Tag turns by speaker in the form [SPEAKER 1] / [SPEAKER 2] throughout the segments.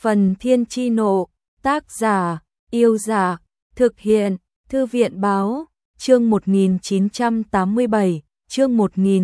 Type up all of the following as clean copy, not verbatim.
[SPEAKER 1] Phần Thiên Chi Nộ, tác giả, Yêu Dạ, thực hiện, Thư viện Báo, chương 1987, chương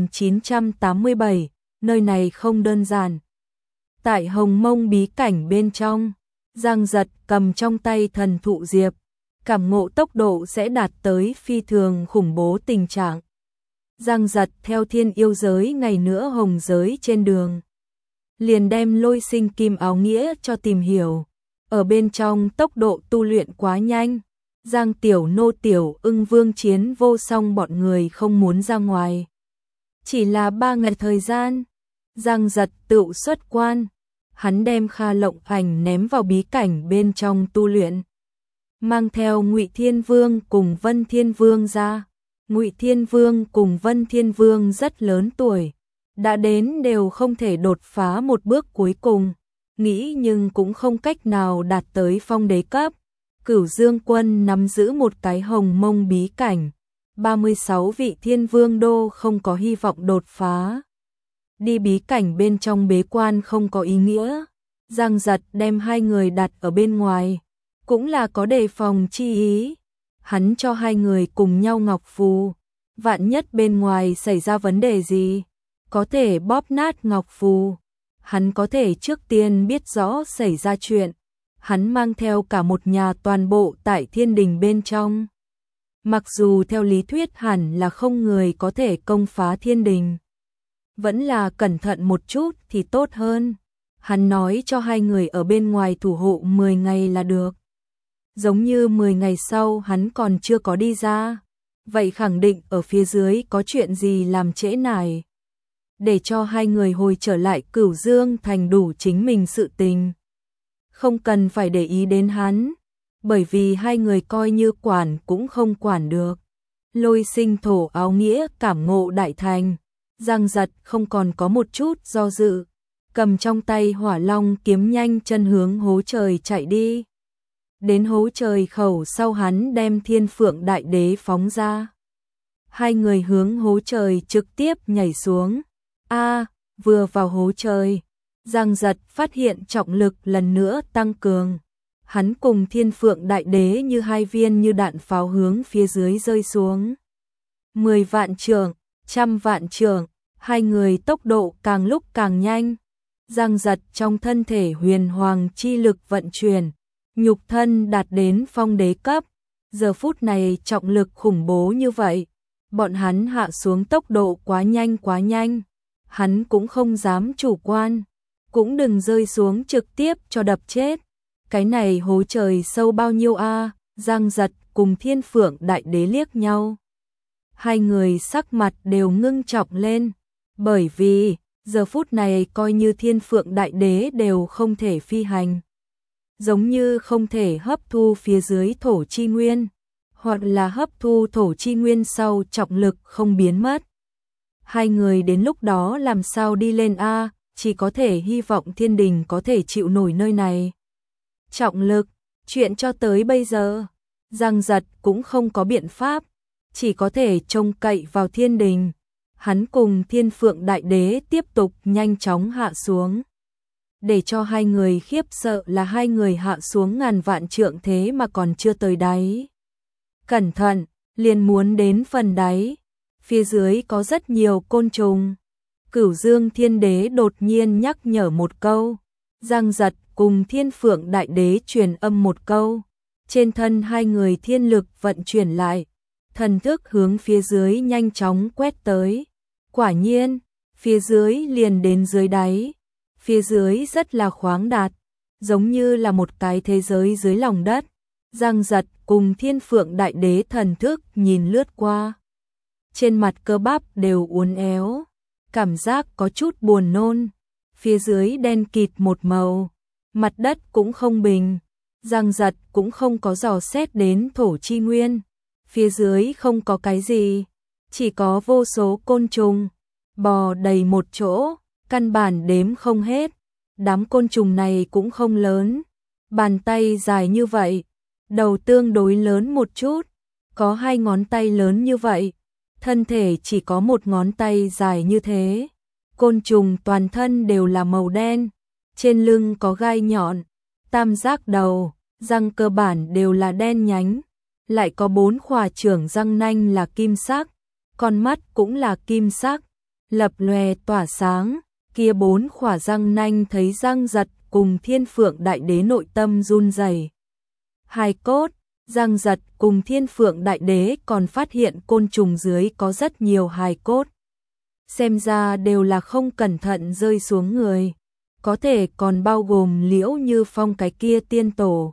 [SPEAKER 1] 1987, nơi này không đơn giản. Tại Hồng Mông bí cảnh bên trong, Giang Giật cầm trong tay thần thụ diệp, cảm ngộ tốc độ sẽ đạt tới phi thường khủng bố tình trạng. Giang Giật theo thiên yêu giới ngày nữa hồng giới trên đường, liền đem Lôi Sinh Kim áo nghĩa cho tìm hiểu. Ở bên trong tốc độ tu luyện quá nhanh, Giang Tiểu Nô Tiểu Ưng Vương Chiến Vô Song bọn người không muốn ra ngoài. Chỉ là 3 ngày thời gian, Giang Giật tựu xuất quan, hắn đem Kha Lộng Ảnh ném vào bí cảnh bên trong tu luyện, mang theo Ngụy Thiên Vương cùng Vân Thiên Vương ra. Ngụy Thiên Vương cùng Vân Thiên Vương rất lớn tuổi, đã đến đều không thể đột phá một bước cuối cùng, nghĩ nhưng cũng không cách nào đạt tới phong đế cấp. Cửu Dương Quân nắm giữ một cái Hồng Mông bí cảnh, 36 vị thiên vương đô không có hy vọng đột phá. Đi bí cảnh bên trong bế quan không có ý nghĩa, Giang Giật đem 2 người đặt ở bên ngoài, cũng là có đề phòng chi ý. Hắn cho 2 người cùng nhau ngọc phù, vạn nhất bên ngoài xảy ra vấn đề gì, có thể bóp nát ngọc phù. Hắn có thể trước tiên biết rõ xảy ra chuyện. Hắn mang theo cả một nhà toàn bộ tại thiên đình bên trong. Mặc dù theo lý thuyết hẳn là không người có thể công phá thiên đình, vẫn là cẩn thận một chút thì tốt hơn. Hắn nói cho 2 người ở bên ngoài thủ hộ 10 ngày là được. Giống như 10 ngày sau hắn còn chưa có đi ra, vậy khẳng định ở phía dưới có chuyện gì làm trễ nải. Để cho 2 người hồi trở lại Cửu Dương thành đủ chính mình sự tình. Không cần phải để ý đến hắn, bởi vì 2 người coi như quản cũng không quản được. Lôi Sinh thổ áo nghĩa cảm ngộ đại thành, Giang Giật không còn có một chút do dự, cầm trong tay Hỏa Long kiếm nhanh chân hướng hố trời chạy đi. Đến hố trời khẩu sau hắn đem Thiên Phượng Đại Đế phóng ra. 2 người hướng hố trời trực tiếp nhảy xuống. Vừa vào hố trời, Giang Giật phát hiện trọng lực lần nữa tăng cường. Hắn cùng Thiên Phượng Đại Đế như 2 viên như đạn pháo hướng phía dưới rơi xuống. 10 vạn trượng, 100 vạn trượng, 2 người tốc độ càng lúc càng nhanh. Giang Giật trong thân thể huyền hoàng chi lực vận chuyển, nhục thân đạt đến phong đế cấp. Giờ phút này trọng lực khủng bố như vậy, bọn hắn hạ xuống tốc độ quá nhanh. Hắn cũng không dám chủ quan, cũng đừng rơi xuống trực tiếp cho đập chết. Cái này hố trời sâu bao nhiêu a? Giang Giật cùng Thiên Phượng Đại Đế liếc nhau. 2 người sắc mặt đều ngưng trọng lên, bởi vì giờ phút này coi như Thiên Phượng Đại Đế đều không thể phi hành, giống như không thể hấp thu phía dưới thổ chi nguyên, hoặc là hấp thu thổ chi nguyên sau trọng lực không biến mất. 2 người đến lúc đó làm sao đi lên a? Chỉ có thể hy vọng thiên đình có thể chịu nổi nơi này. Trọng lực, chuyện cho tới bây giờ, Giang Giật cũng không có biện pháp, chỉ có thể trông cậy vào thiên đình. Hắn cùng Thiên Phượng Đại Đế tiếp tục nhanh chóng hạ xuống. Để cho 2 người khiếp sợ là 2 người hạ xuống ngàn vạn trượng thế mà còn chưa tới đáy. Cẩn thận, liền muốn đến phần đáy. Phía dưới có rất nhiều côn trùng. Cửu Dương Thiên Đế đột nhiên nhắc nhở một câu. Giang Giật cùng Thiên Phượng Đại Đế truyền âm một câu. Trên thân 2 người thiên lực vận chuyển lại, thần thức hướng phía dưới nhanh chóng quét tới. Quả nhiên, phía dưới liền đến dưới đáy. Phía dưới rất là khoáng đạt, giống như là một cái thế giới dưới lòng đất. Giang Giật cùng Thiên Phượng Đại Đế thần thức nhìn lướt qua. Trên mặt cơ bắp đều uốn éo, cảm giác có chút buồn nôn. Phía dưới đen kịt một màu, mặt đất cũng không bình. Giang Giật cũng không có dò xét đến thổ chi nguyên. Phía dưới không có cái gì, chỉ có vô số côn trùng bò đầy một chỗ, căn bản đếm không hết. Đám côn trùng này cũng không lớn, bàn tay dài như vậy, đầu tương đối lớn một chút, có 2 ngón tay lớn như vậy, thân thể chỉ có 1 ngón tay dài như thế. Côn trùng toàn thân đều là màu đen, trên lưng có gai nhọn, tam giác đầu, răng cơ bản đều là đen nhánh, lại có 4 khỏa trưởng răng nanh là kim sắc, con mắt cũng là kim sắc, lập lòe tỏa sáng, kia 4 khỏa răng nanh thấy Giang Giật cùng Thiên Phượng Đại Đế nội tâm run rẩy. Hài cốt, Giang Giật cùng Thiên Phượng Đại Đế còn phát hiện côn trùng dưới có rất nhiều hài cốt. Xem ra đều là không cẩn thận rơi xuống người, có thể còn bao gồm Liễu Như Phong cái kia tiên tổ.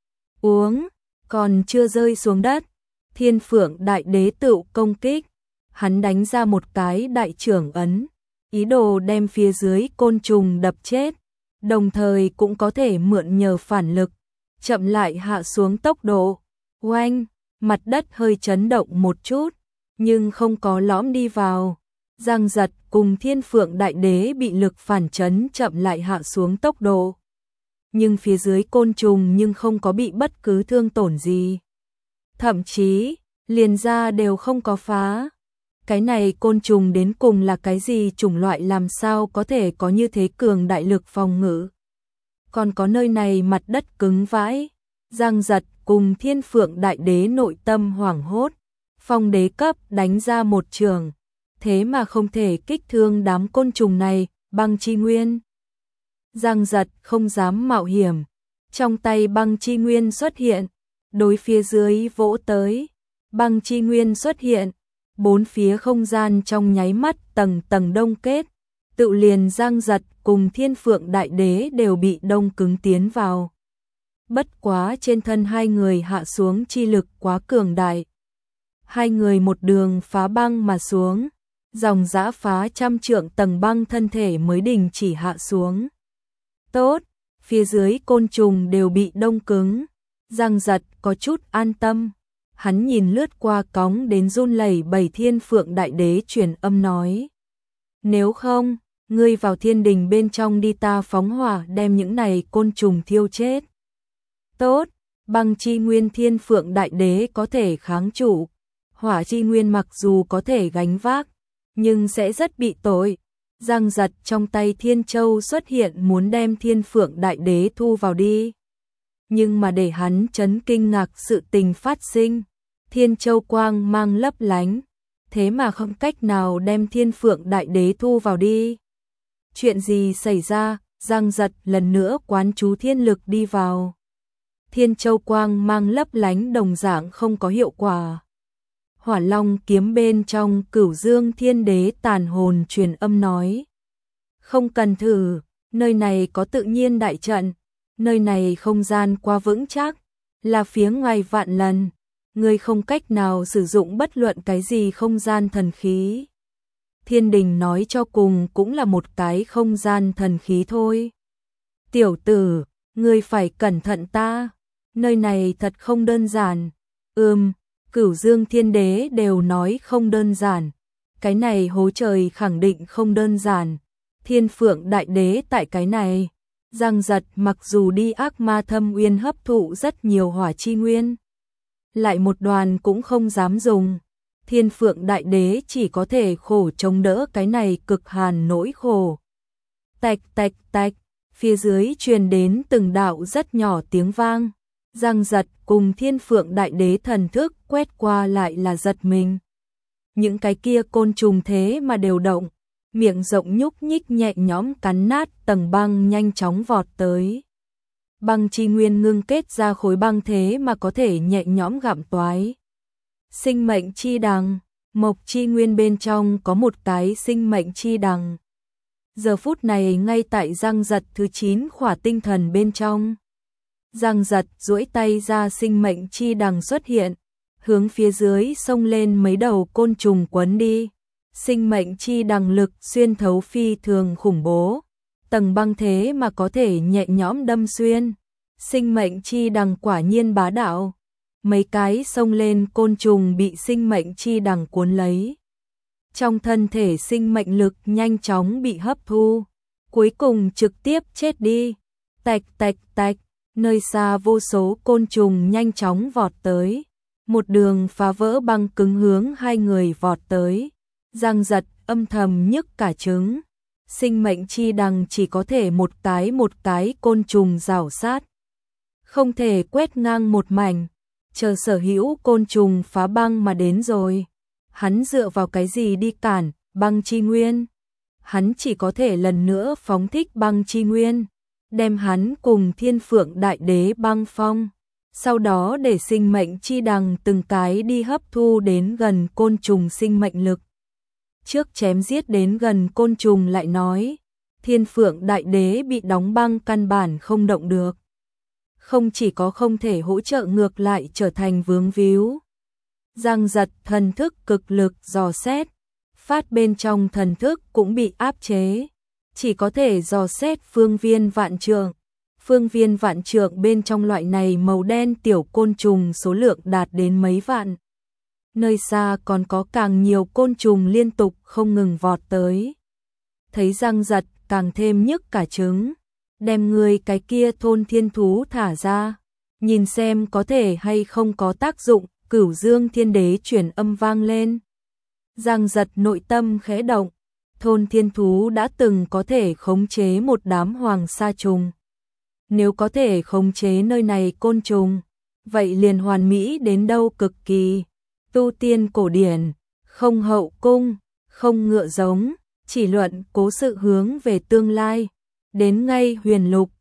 [SPEAKER 1] Uống, còn chưa rơi xuống đất, Thiên Phượng Đại Đế tự công kích, hắn đánh ra một cái đại trưởng ấn, ý đồ đem phía dưới côn trùng đập chết, đồng thời cũng có thể mượn nhờ phản lực, chậm lại hạ xuống tốc độ. Oanh, mặt đất hơi chấn động một chút, nhưng không có lõm đi vào. Giang Giật cùng Thiên Phượng Đại Đế bị lực phản chấn chậm lại hạ xuống tốc độ. Nhưng phía dưới côn trùng nhưng không có bị bất cứ thương tổn gì. Thậm chí, liền da đều không có phá. Cái này côn trùng đến cùng là cái gì, chủng loại làm sao có thể có như thế cường đại lực phòng ngự. Còn có nơi này mặt đất cứng vãi. Giang Giật cùng Thiên Phượng Đại Đế nội tâm hoảng hốt. Phong đế cấp đánh ra một trường, thế mà không thể kích thương đám côn trùng này, băng chi nguyên. Giang Giật không dám mạo hiểm, trong tay băng chi nguyên xuất hiện, đối phía dưới vỗ tới, băng chi nguyên xuất hiện, bốn phía không gian trong nháy mắt tầng tầng đông kết, tự liền Giang Giật cùng Thiên Phượng Đại Đế đều bị đông cứng tiến vào. Bất quá trên thân hai người hạ xuống chi lực quá cường đại. Hai người một đường phá băng mà xuống, dòng dã phá trăm trượng tầng băng thân thể mới đình chỉ hạ xuống. Tốt, phía dưới côn trùng đều bị đông cứng. Giang Giật có chút an tâm. Hắn nhìn lướt qua cóng đến run lẩy bẩy Thiên Phượng Đại Đế truyền âm nói. Nếu không, ngươi vào thiên đình bên trong đi, ta phóng hỏa đem những này côn trùng thiêu chết. Tốt, băng chi nguyên Thiên Phượng Đại Đế có thể kháng trụ. Hỏa chi nguyên mặc dù có thể gánh vác, nhưng sẽ rất bị tội. Giang Giật trong tay Thiên Châu xuất hiện muốn đem Thiên Phượng Đại Đế thu vào đi. Nhưng mà để hắn chấn kinh ngạc sự tình phát sinh. Thiên Châu quang mang lấp lánh, thế mà không cách nào đem Thiên Phượng Đại Đế thu vào đi. Chuyện gì xảy ra? Giang Giật lần nữa quán chú thiên lực đi vào. Thiên Châu quang mang lấp lánh đồng dạng không có hiệu quả. Hỏa Long kiếm bên trong Cửu Dương Thiên Đế tàn hồn truyền âm nói. Không cần thử, nơi này có tự nhiên đại trận, nơi này không gian quá vững chắc, là phía ngoài vạn lần, người không cách nào sử dụng bất luận cái gì không gian thần khí. Thiên đình nói cho cùng cũng là một cái không gian thần khí thôi. Tiểu tử, ngươi phải cẩn thận ta, nơi này thật không đơn giản. Cửu Dương Thiên Đế đều nói không đơn giản, cái này hố trời khẳng định không đơn giản. Thiên Phượng Đại Đế tại cái này, Giang Giật mặc dù đi Ác Ma Thâm Uyên hấp thụ rất nhiều hỏa chi nguyên, lại một đoàn cũng không dám dùng. Thiên Phượng Đại Đế chỉ có thể khổ chống đỡ cái này cực hàn nỗi khổ. Tạch tạch tạch, phía dưới truyền đến từng đạo rất nhỏ tiếng vang. Giang Giật cùng Thiên Phượng Đại Đế thần thức quét qua lại là giật mình. Những cái kia côn trùng thế mà đều động, miệng rộng nhúc nhích nhẹ nhõm cắn nát tầng băng nhanh chóng vọt tới. Băng chi nguyên ngưng kết ra khối băng thế mà có thể nhẹ nhõm gặm toái. Sinh mệnh chi đằng, mộc chi nguyên bên trong có một cái sinh mệnh chi đằng. Giờ phút này ngay tại Giang Giật thứ 9 khỏa tinh thần bên trong. Giang Giật duỗi tay ra, sinh mệnh chi đằng xuất hiện, hướng phía dưới xông lên mấy đầu côn trùng quấn đi. Sinh mệnh chi đằng lực xuyên thấu phi thường khủng bố, tầng băng thế mà có thể nhẹ nhõm đâm xuyên. Sinh mệnh chi đằng quả nhiên bá đạo. Mấy cái xông lên côn trùng bị sinh mệnh chi đằng cuốn lấy. Trong thân thể sinh mệnh lực nhanh chóng bị hấp thu, cuối cùng trực tiếp chết đi. Tạch tạch tạch, nơi xa vô số côn trùng nhanh chóng vọt tới, một đường phá vỡ băng cứng hướng hai người vọt tới. Giang Giật âm thầm nhức cả trứng. Sinh mệnh chi đằng chỉ có thể một cái côn trùng rảo sát, không thể quét ngang một mảnh, chờ sở hữu côn trùng phá băng mà đến rồi. Hắn dựa vào cái gì đi cản băng chi nguyên? Hắn chỉ có thể lần nữa phóng thích băng chi nguyên, đem hắn cùng Thiên Phượng Đại Đế băng phong, sau đó để sinh mệnh chi đằng từng cái đi hấp thu đến gần côn trùng sinh mệnh lực. Trước chém giết đến gần côn trùng lại nói, Thiên Phượng Đại Đế bị đóng băng căn bản không động được. Không chỉ có không thể hỗ trợ ngược lại trở thành vướng víu. Giang Giật thần thức cực lực dò xét, phát bên trong thần thức cũng bị áp chế, chỉ có thể dò xét phương viên vạn trượng. Phương viên vạn trượng bên trong loại này màu đen tiểu côn trùng số lượng đạt đến mấy vạn. Nơi xa còn có càng nhiều côn trùng liên tục không ngừng vọt tới. Thấy Giang Giật càng thêm nhức cả trứng, đem người cái kia thôn thiên thú thả ra, nhìn xem có thể hay không có tác dụng. Cửu Dương Thiên Đế truyền âm vang lên. Giang Giật nội tâm khẽ động, thôn thiên thú đã từng có thể khống chế một đám hoàng sa trùng. Nếu có thể khống chế nơi này côn trùng, vậy liền hoàn mỹ đến đâu cực kỳ. Tu tiên cổ điển, không hậu cung, không ngựa giống, chỉ luận cố sự hướng về tương lai. Đến ngay huyền lục,